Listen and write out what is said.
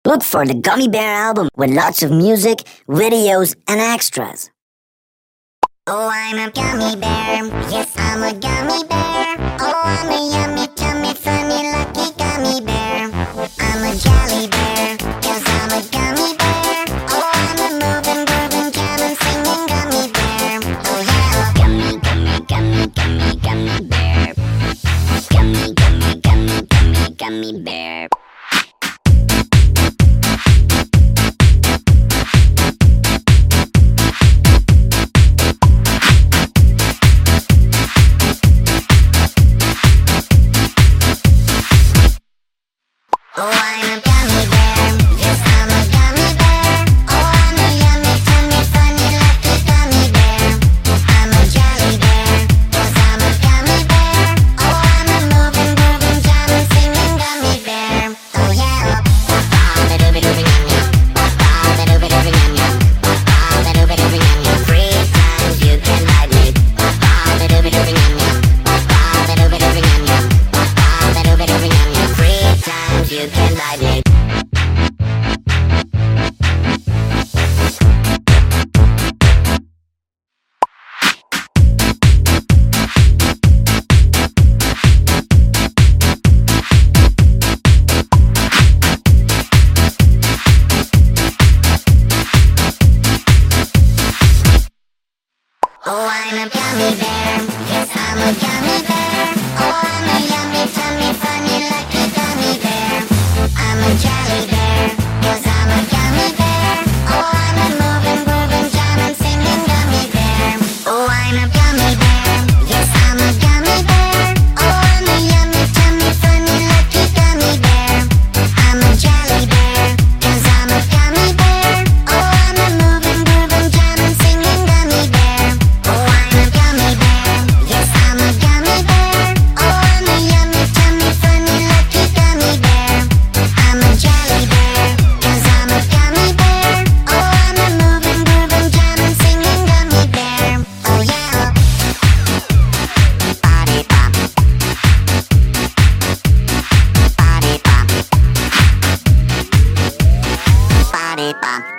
Look for the Gummy Bear album with lots of music, videos, and extras. Oh, I'm a gummy bear. Yes, I'm a gummy bear. Oh, I'm a yummy, tummy, funny, lucky gummy bear. I'm a jelly bear, 'cause I'm a gummy bear. Oh, I'm a moving, grooving, jamming, singing gummy bear. Oh, yeah. Gummy, gummy, gummy, gummy, gummy bear. Gummy, gummy, gummy, gummy, gummy bear. Oh, I'm a gummy bear. Yes, I'm a gummy bear. Oh, I'm a yummy, tummy, funny, lucky gummy bear. I'm a jelly bear, 'cause I'm a gummy bear. Oh, I'm a moving, grooving, jamming, singing gummy bear. Oh, yeah. Free times you can ride me. Free times you can ride me. Oh, I'm a gummy bear. Yes, I'm a gummy bear. Oh, I'm a yummy, tummy, funny, lucky gummy bear. I'm a jelly bear, 'cause I'm a gummy bear. Oh, I'm a moving, grooving, jamming, singing gummy bear. Oh, I'm a gummy bear. Yes, I'm a gummy bear. Oh, I'm a yummy, tummy, funny, lucky gummy bear. I'm a jelly bear, 'cause I'm a gummy bear. Oh, I'm a moving, grooving, jamming, singing gummy bear. Oh, I'm a gummy bear. Yes, I'm a gummy bear. Oh, I'm a yummy, tummy, funny, lucky gummy bear. I'm a jelly bear, 'cause I'm a gummy bear. Oh, I'm a moving, grooving, jamming, singing gummy bear. Oh, yeah. Body pop. Body pop. Body pop.